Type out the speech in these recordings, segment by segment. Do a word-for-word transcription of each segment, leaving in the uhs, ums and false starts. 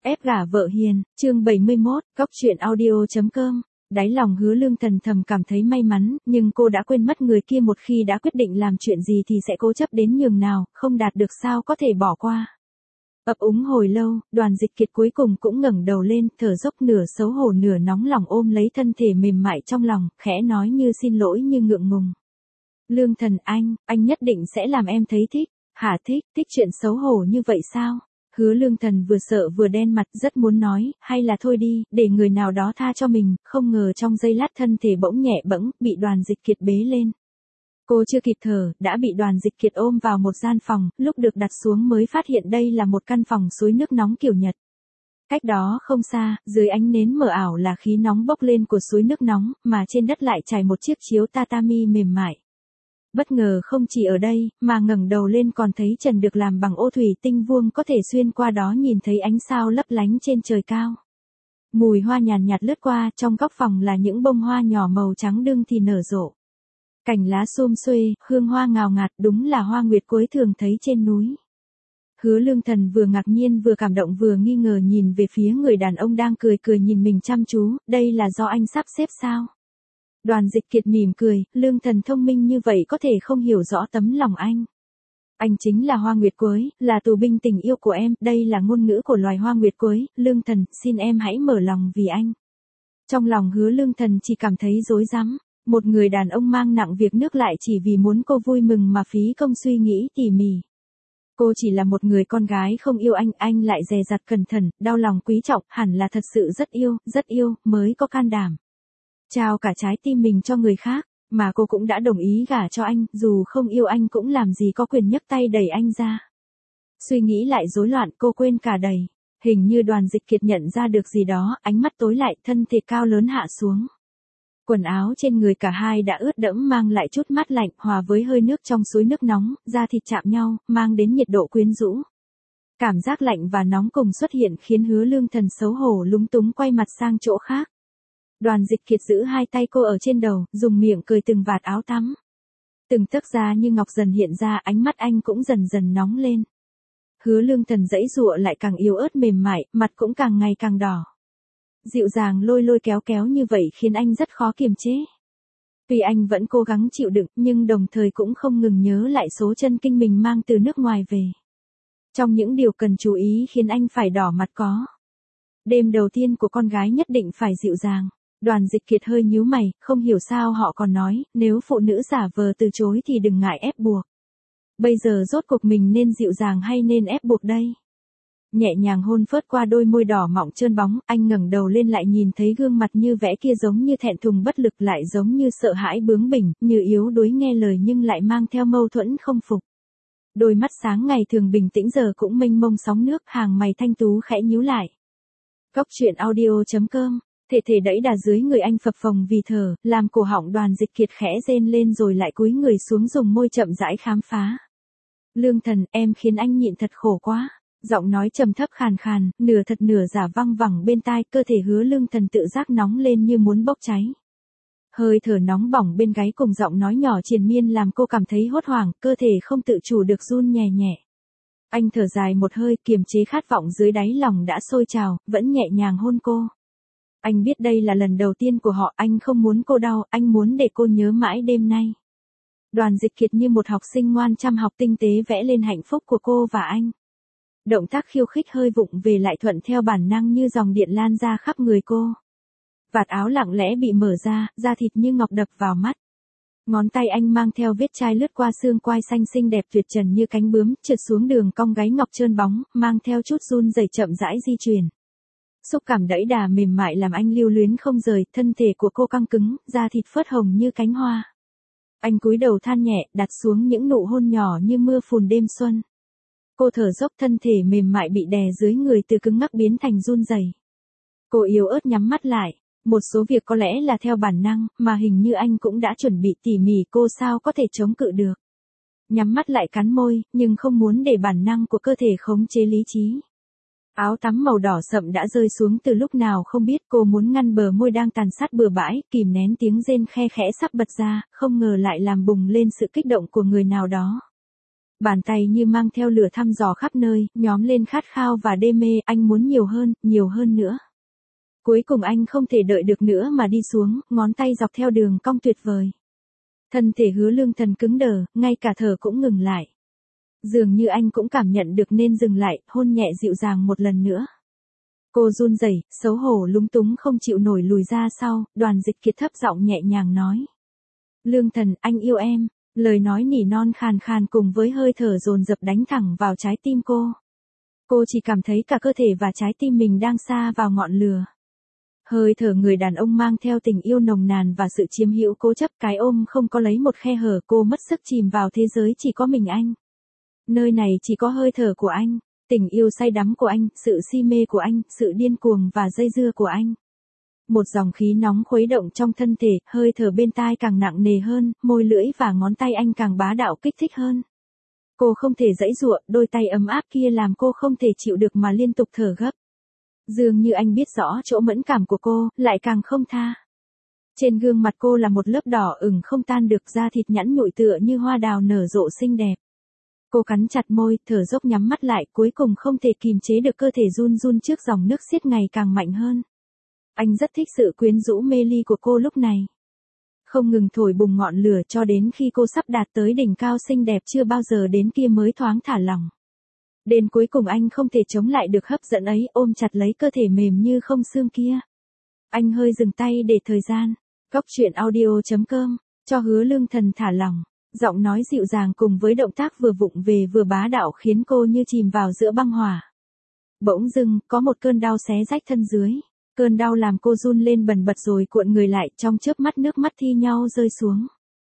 Ép gả vợ hiền, chương bảy mươi mốt, góc truyện audio.com. Đáy lòng Hứa Lương Thần thầm cảm thấy may mắn, nhưng cô đã quên mất người kia một khi đã quyết định làm chuyện gì thì sẽ cố chấp đến nhường nào, không đạt được sao có thể bỏ qua. Ấp úng hồi lâu, Đoàn Dịch Kiệt cuối cùng cũng ngẩng đầu lên, thở dốc nửa xấu hổ nửa nóng lòng ôm lấy thân thể mềm mại trong lòng, khẽ nói như xin lỗi như ngượng ngùng. Lương Thần anh, anh nhất định sẽ làm em thấy thích. Hả thích, thích chuyện xấu hổ như vậy sao? Hứa Lương Thần vừa sợ vừa đen mặt, rất muốn nói, hay là thôi đi, để người nào đó tha cho mình, không ngờ trong giây lát thân thể bỗng nhẹ bẫng, bị Đoàn Dịch Kiệt bế lên. Cô chưa kịp thở, đã bị Đoàn Dịch Kiệt ôm vào một gian phòng, lúc được đặt xuống mới phát hiện đây là một căn phòng suối nước nóng kiểu Nhật. Cách đó không xa, dưới ánh nến mờ ảo là khí nóng bốc lên của suối nước nóng, mà trên đất lại trải một chiếc chiếu tatami mềm mại. Bất ngờ không chỉ ở đây, mà ngẩng đầu lên còn thấy trần được làm bằng ô thủy tinh vuông có thể xuyên qua đó nhìn thấy ánh sao lấp lánh trên trời cao. Mùi hoa nhàn nhạt lướt qua, trong góc phòng là những bông hoa nhỏ màu trắng đương thì nở rộ. Cành lá xum xuê, hương hoa ngào ngạt, đúng là hoa nguyệt quế thường thấy trên núi. Hứa Lương Thần vừa ngạc nhiên vừa cảm động vừa nghi ngờ nhìn về phía người đàn ông đang cười cười nhìn mình chăm chú, đây là do anh sắp xếp sao? Đoàn Dịch Kiệt mỉm cười, Lương Thần thông minh như vậy có thể không hiểu rõ tấm lòng anh. Anh chính là hoa nguyệt quế, là tù binh tình yêu của em, đây là ngôn ngữ của loài hoa nguyệt quế, Lương Thần, xin em hãy mở lòng vì anh. Trong lòng Hứa Lương Thần chỉ cảm thấy rối rắm, một người đàn ông mang nặng việc nước lại chỉ vì muốn cô vui mừng mà phí công suy nghĩ tỉ mỉ. Cô chỉ là một người con gái không yêu anh, anh lại dè dặt cẩn thận, đau lòng quý trọng, hẳn là thật sự rất yêu, rất yêu, mới có can đảm trao cả trái tim mình cho người khác, mà cô cũng đã đồng ý gả cho anh, dù không yêu anh cũng làm gì có quyền nhấc tay đẩy anh ra. Suy nghĩ lại rối loạn, cô quên cả đầy. Hình như Đoàn Dịch Kiệt nhận ra được gì đó, ánh mắt tối lại, thân thể cao lớn hạ xuống. Quần áo trên người cả hai đã ướt đẫm mang lại chút mát lạnh, hòa với hơi nước trong suối nước nóng, da thịt chạm nhau, mang đến nhiệt độ quyến rũ. Cảm giác lạnh và nóng cùng xuất hiện khiến Hứa Lương Thần xấu hổ lúng túng quay mặt sang chỗ khác. Đoàn Dịch Kiệt giữ hai tay cô ở trên đầu, dùng miệng cười từng vạt áo tắm. Từng tấc da như ngọc dần hiện ra, ánh mắt anh cũng dần dần nóng lên. Hứa Lương Thần giãy giụa lại càng yếu ớt mềm mại, mặt cũng càng ngày càng đỏ. Dịu dàng lôi lôi kéo kéo như vậy khiến anh rất khó kiềm chế. Tuy anh vẫn cố gắng chịu đựng, nhưng đồng thời cũng không ngừng nhớ lại số chân kinh mình mang từ nước ngoài về. Trong những điều cần chú ý khiến anh phải đỏ mặt có. Đêm đầu tiên của con gái nhất định phải dịu dàng. Đoàn Dịch Kiệt hơi nhíu mày, không hiểu sao họ còn nói, nếu phụ nữ giả vờ từ chối thì đừng ngại ép buộc. Bây giờ rốt cuộc mình nên dịu dàng hay nên ép buộc đây? Nhẹ nhàng hôn phớt qua đôi môi đỏ mọng trơn bóng, anh ngẩng đầu lên lại nhìn thấy gương mặt như vẽ kia giống như thẹn thùng bất lực lại giống như sợ hãi bướng bỉnh, như yếu đuối nghe lời nhưng lại mang theo mâu thuẫn không phục. Đôi mắt sáng ngày thường bình tĩnh giờ cũng mênh mông sóng nước, hàng mày thanh tú khẽ nhíu lại. Góc truyện audio.com. Thể thể đẩy đà dưới người anh phập phồng vì thở, làm cổ họng Đoàn Dịch Kiệt khẽ rên lên rồi lại cúi người xuống dùng môi chậm rãi khám phá. Lương Thần, em khiến anh nhịn thật khổ quá. Giọng nói trầm thấp khàn khàn, nửa thật nửa giả văng vẳng bên tai, cơ thể Hứa Lương Thần tự giác nóng lên như muốn bốc cháy. Hơi thở nóng bỏng bên gáy cùng giọng nói nhỏ triền miên làm cô cảm thấy hốt hoảng, cơ thể không tự chủ được run nhẹ nhẹ. Anh thở dài một hơi, kiềm chế khát vọng dưới đáy lòng đã sôi trào, vẫn nhẹ nhàng hôn cô. Anh biết đây là lần đầu tiên của họ, anh không muốn cô đau, anh muốn để cô nhớ mãi đêm nay. Đoàn Dịch Kiệt như một học sinh ngoan chăm học tinh tế vẽ lên hạnh phúc của cô và anh. Động tác khiêu khích hơi vụng về lại thuận theo bản năng như dòng điện lan ra khắp người cô. Vạt áo lặng lẽ bị mở ra, da thịt như ngọc đập vào mắt. Ngón tay anh mang theo vết chai lướt qua xương quai xanh xinh đẹp tuyệt trần như cánh bướm, trượt xuống đường cong gáy ngọc trơn bóng, mang theo chút run rẩy chậm rãi di chuyển. Xúc cảm đẫy đà mềm mại làm anh lưu luyến không rời, thân thể của cô căng cứng, da thịt phớt hồng như cánh hoa. Anh cúi đầu than nhẹ, đặt xuống những nụ hôn nhỏ như mưa phùn đêm xuân. Cô thở dốc, thân thể mềm mại bị đè dưới người từ cứng ngắc biến thành run rẩy. Cô yếu ớt nhắm mắt lại, một số việc có lẽ là theo bản năng, mà hình như anh cũng đã chuẩn bị tỉ mỉ, cô sao có thể chống cự được. Nhắm mắt lại cắn môi, nhưng không muốn để bản năng của cơ thể khống chế lý trí. Áo tắm màu đỏ sậm đã rơi xuống từ lúc nào không biết, cô muốn ngăn bờ môi đang tàn sát bừa bãi, kìm nén tiếng rên khe khẽ sắp bật ra, không ngờ lại làm bùng lên sự kích động của người nào đó. Bàn tay như mang theo lửa thăm dò khắp nơi, nhóm lên khát khao và đê mê, anh muốn nhiều hơn, nhiều hơn nữa. Cuối cùng anh không thể đợi được nữa mà đi xuống, ngón tay dọc theo đường cong tuyệt vời. Thân thể Hứa Lương Thần cứng đờ, ngay cả thở cũng ngừng lại. Dường như anh cũng cảm nhận được nên dừng lại, hôn nhẹ dịu dàng một lần nữa. Cô run rẩy, xấu hổ lúng túng không chịu nổi lùi ra sau, Đoàn Dịch Kiệt thấp giọng nhẹ nhàng nói. Lương Thần, anh yêu em. Lời nói nỉ non khàn khàn cùng với hơi thở dồn dập đánh thẳng vào trái tim cô. Cô chỉ cảm thấy cả cơ thể và trái tim mình đang sa vào ngọn lửa. Hơi thở người đàn ông mang theo tình yêu nồng nàn và sự chiếm hữu cố chấp, cái ôm không có lấy một khe hở, cô mất sức chìm vào thế giới chỉ có mình anh. Nơi này chỉ có hơi thở của anh, tình yêu say đắm của anh, sự si mê của anh, sự điên cuồng và dây dưa của anh. Một dòng khí nóng khuấy động trong thân thể, hơi thở bên tai càng nặng nề hơn, môi lưỡi và ngón tay anh càng bá đạo kích thích hơn. Cô không thể giãy giụa, đôi tay ấm áp kia làm cô không thể chịu được mà liên tục thở gấp. Dường như anh biết rõ chỗ mẫn cảm của cô, lại càng không tha. Trên gương mặt cô là một lớp đỏ ửng không tan được, da thịt nhẵn nhụi tựa như hoa đào nở rộ xinh đẹp. Cô cắn chặt môi, thở dốc nhắm mắt lại, cuối cùng không thể kìm chế được cơ thể run run trước dòng nước xiết ngày càng mạnh hơn. Anh rất thích sự quyến rũ mê ly của cô lúc này. Không ngừng thổi bùng ngọn lửa cho đến khi cô sắp đạt tới đỉnh cao xinh đẹp chưa bao giờ đến kia mới thoáng thả lỏng. Đến cuối cùng anh không thể chống lại được hấp dẫn ấy, ôm chặt lấy cơ thể mềm như không xương kia. Anh hơi dừng tay để thời gian. Góc truyện audio chấm com, cho Hứa Lương Thần thả lỏng. Giọng nói dịu dàng cùng với động tác vừa vụng về vừa bá đạo khiến cô như chìm vào giữa băng hỏa. Bỗng dưng, có một cơn đau xé rách thân dưới. Cơn đau làm cô run lên bần bật rồi cuộn người lại, trong chớp mắt nước mắt thi nhau rơi xuống.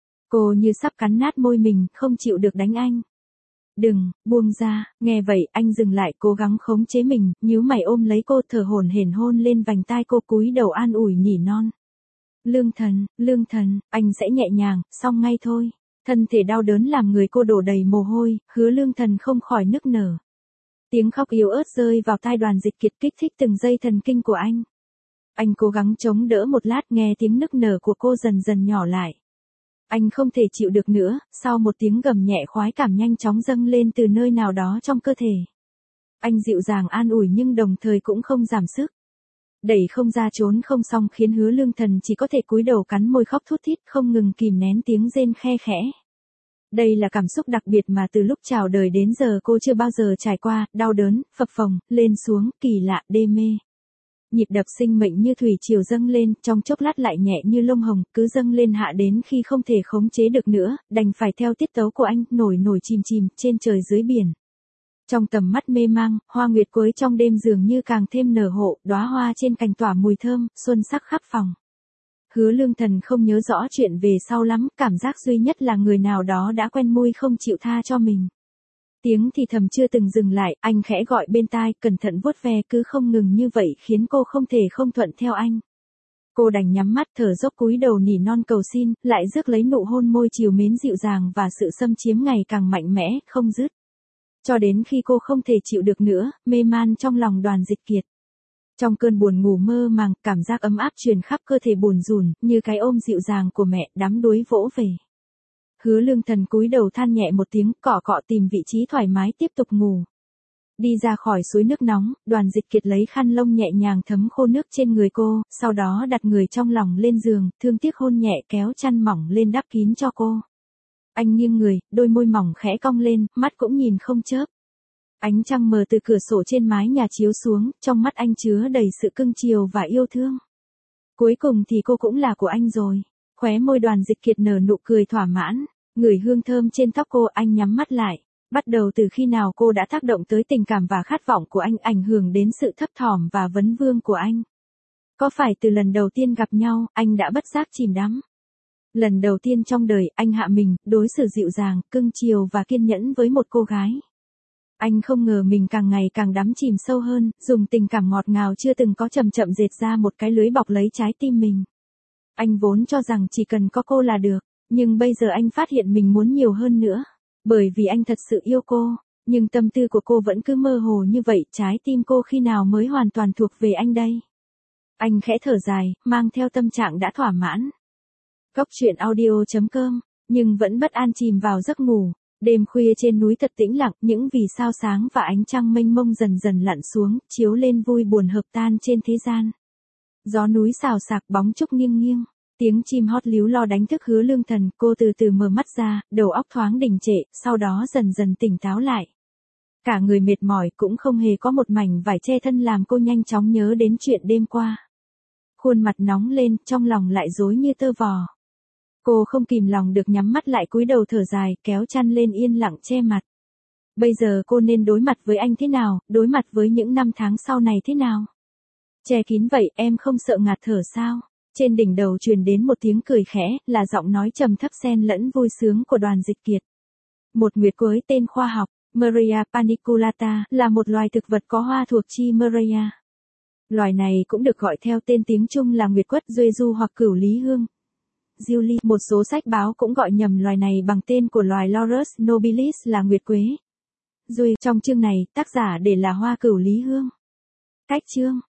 Cô như sắp cắn nát môi mình, không chịu được đánh anh. Đừng, buông ra. Nghe vậy, anh dừng lại, cố gắng khống chế mình, nhíu mày ôm lấy cô, thở hổn hển hôn lên vành tai cô, cúi đầu an ủi nỉ non. Lương Thần, Lương Thần, anh sẽ nhẹ nhàng, xong ngay thôi. Thân thể đau đớn làm người cô đổ đầy mồ hôi, Hứa Lương Thần không khỏi nức nở. Tiếng khóc yếu ớt rơi vào tai Đoàn Dịch Kiệt kích thích từng dây thần kinh của anh. Anh cố gắng chống đỡ một lát, nghe tiếng nức nở của cô dần dần nhỏ lại. Anh không thể chịu được nữa, sau một tiếng gầm nhẹ khoái cảm nhanh chóng dâng lên từ nơi nào đó trong cơ thể. Anh dịu dàng an ủi nhưng đồng thời cũng không giảm sức. Đẩy không ra trốn không xong khiến Hứa Lương Thần chỉ có thể cúi đầu cắn môi khóc thút thít, không ngừng kìm nén tiếng rên khe khẽ. Đây là cảm xúc đặc biệt mà từ lúc chào đời đến giờ cô chưa bao giờ trải qua, đau đớn, phập phồng, lên xuống, kỳ lạ, đê mê. Nhịp đập sinh mệnh như thủy triều dâng lên, trong chốc lát lại nhẹ như lông hồng, cứ dâng lên hạ đến khi không thể khống chế được nữa, đành phải theo tiết tấu của anh, nổi nổi chìm chìm, trên trời dưới biển. Trong tầm mắt mê mang, hoa nguyệt quới trong đêm dường như càng thêm nở hộ, đóa hoa trên cành tỏa mùi thơm, xuân sắc khắp phòng. Hứa Lương Thần không nhớ rõ chuyện về sau lắm, cảm giác duy nhất là người nào đó đã quen môi không chịu tha cho mình. Tiếng thì thầm chưa từng dừng lại, anh khẽ gọi bên tai, cẩn thận vuốt ve, cứ không ngừng như vậy khiến cô không thể không thuận theo anh. Cô đành nhắm mắt thở dốc cúi đầu nỉ non cầu xin, lại rước lấy nụ hôn môi trìu mến dịu dàng và sự xâm chiếm ngày càng mạnh mẽ, không dứt. Cho đến khi cô không thể chịu được nữa, mê man trong lòng Đoàn Dịch Kiệt. Trong cơn buồn ngủ mơ màng, cảm giác ấm áp truyền khắp cơ thể buồn rùn, như cái ôm dịu dàng của mẹ, đắm đuối vỗ về. Hứa Lương Thần cúi đầu than nhẹ một tiếng, cọ cọ tìm vị trí thoải mái tiếp tục ngủ. Đi ra khỏi suối nước nóng, Đoàn Dịch Kiệt lấy khăn lông nhẹ nhàng thấm khô nước trên người cô, sau đó đặt người trong lòng lên giường, thương tiếc hôn nhẹ kéo chăn mỏng lên đắp kín cho cô. Anh nghiêng người, đôi môi mỏng khẽ cong lên, mắt cũng nhìn không chớp. Ánh trăng mờ từ cửa sổ trên mái nhà chiếu xuống, trong mắt anh chứa đầy sự cưng chiều và yêu thương. Cuối cùng thì cô cũng là của anh rồi. Khóe môi Đoàn Dịch Kiệt nở nụ cười thỏa mãn, ngửi hương thơm trên tóc cô, anh nhắm mắt lại. Bắt đầu từ khi nào cô đã tác động tới tình cảm và khát vọng của anh, ảnh hưởng đến sự thấp thỏm và vấn vương của anh? Có phải từ lần đầu tiên gặp nhau, anh đã bất giác chìm đắm? Lần đầu tiên trong đời, anh hạ mình, đối xử dịu dàng, cưng chiều và kiên nhẫn với một cô gái. Anh không ngờ mình càng ngày càng đắm chìm sâu hơn, dùng tình cảm ngọt ngào chưa từng có chậm chậm dệt ra một cái lưới bọc lấy trái tim mình. Anh vốn cho rằng chỉ cần có cô là được, nhưng bây giờ anh phát hiện mình muốn nhiều hơn nữa. Bởi vì anh thật sự yêu cô, nhưng tâm tư của cô vẫn cứ mơ hồ như vậy, trái tim cô khi nào mới hoàn toàn thuộc về anh đây? Anh khẽ thở dài, mang theo tâm trạng đã thỏa mãn. Góc truyện audio chấm com, nhưng vẫn bất an chìm vào giấc ngủ. Đêm khuya trên núi thật tĩnh lặng, những vì sao sáng và ánh trăng mênh mông dần dần lặn xuống, chiếu lên vui buồn hợp tan trên thế gian. Gió núi xào xạc, bóng trúc nghiêng nghiêng, tiếng chim hót líu lo đánh thức Hứa Lương Thần, cô từ từ mở mắt ra, đầu óc thoáng đình trệ, sau đó dần dần tỉnh táo lại. Cả người mệt mỏi cũng không hề có một mảnh vải che thân làm cô nhanh chóng nhớ đến chuyện đêm qua. Khuôn mặt nóng lên, trong lòng lại rối như tơ vò. Cô không kìm lòng được nhắm mắt lại cúi đầu thở dài, kéo chăn lên yên lặng che mặt. Bây giờ cô nên đối mặt với anh thế nào, đối mặt với những năm tháng sau này thế nào? Che kín vậy, em không sợ ngạt thở sao? Trên đỉnh đầu truyền đến một tiếng cười khẽ, là giọng nói trầm thấp xen lẫn vui sướng của Đoàn Dịch Kiệt. Một nguyệt quế tên khoa học, Murraya paniculata, là một loài thực vật có hoa thuộc chi Murraya. Loài này cũng được gọi theo tên tiếng Trung là nguyệt quất duê du hoặc cửu lý hương. Julie, một số sách báo cũng gọi nhầm loài này bằng tên của loài Laurus nobilis là nguyệt quế. Duê, trong chương này, tác giả để là hoa cửu lý hương. Cách chương